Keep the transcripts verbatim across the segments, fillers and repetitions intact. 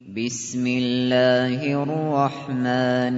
بسم الله الرحمن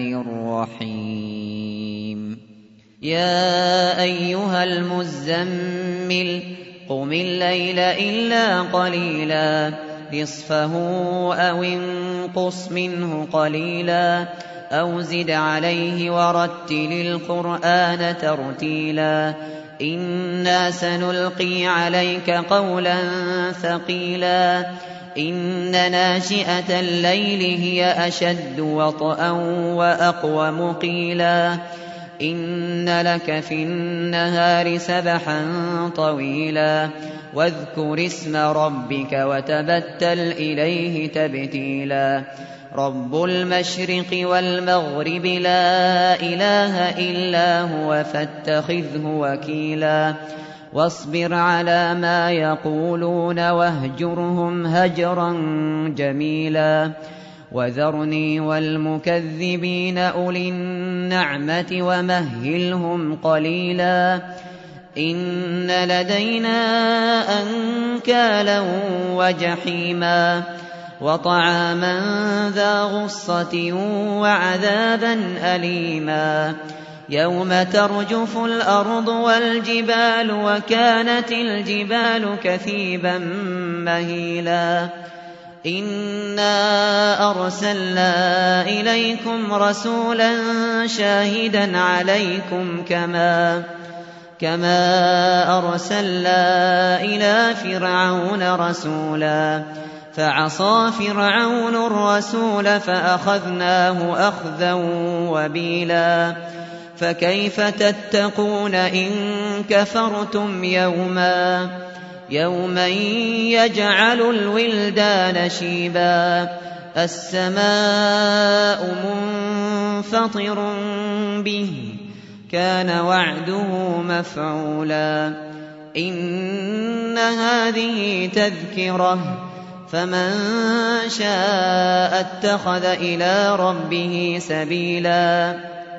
الرحيم يا أيها المزمل قم الليل إلا قليلا نصفه أو انقص منه قليلا أو زد عليه ورتل القرآن ترتيلا إنا سنلقي عليك قولا ثقيلا إن ناشئة الليل هي أشد وطئا وأقوم قيلا إن لك في النهار سبحا طويلا واذكر اسم ربك وتبتل إليه تبتيلا رب المشرق والمغرب لا إله إلا هو فاتخذه وكيلا واصبر على ما يقولون واهجرهم هجرا جميلا وذرني والمكذبين أولي النعمة ومهلهم قليلا إن لدينا أنكالا وجحيما وطعاما ذا غصة وعذابا أليما يوم ترجف الأرض والجبال وكانت الجبال كثيبا مهيلا إنا أرسلنا إليكم رسولا شاهدا عليكم كما كما أرسلنا إلى فرعون رسولا فعصى فرعون الرسول فأخذناه أخذا وبيلا فكيف تتقون إن كفرتم يوما يوما يجعل الولدان شيبا السماء منفطر به كان وعده مفعولا إن هذه تذكرة فمن شاء اتخذ إلى ربه سبيلا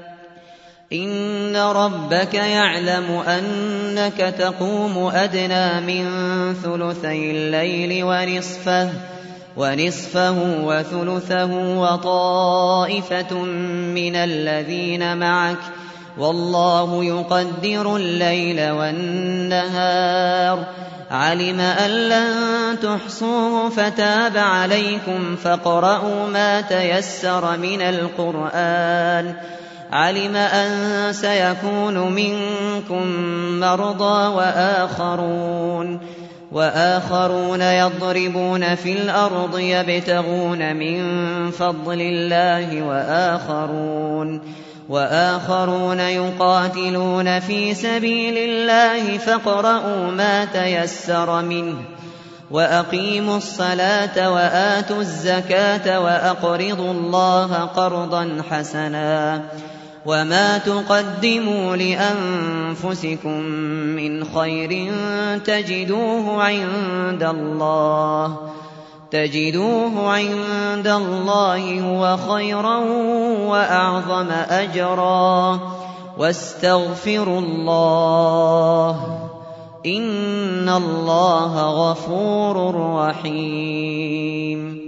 إن ربك يعلم أنك تقوم أدنى من ثلثي الليل ونصفه ونصفه وثلثه وطائفة من الذين معك والله يقدر الليل والنهار علم أن لن تحصوه فتاب عليكم فاقرؤوا ما تيسر من القرآن علم أن سيكون منكم مرضى وآخرون وآخرون يضربون في الأرض يبتغون من فضل الله وآخرون وآخرون يقاتلون في سبيل الله فاقرؤوا ما تيسر منه وأقيموا الصلاة وآتوا الزكاة وأقرضوا الله قرضا حسنا وما تقدموا لأنفسكم من خير تجدوه عند الله تجدوه عند الله هو خيرا وأعظم أجرا واستغفروا الله إن الله غفور رحيم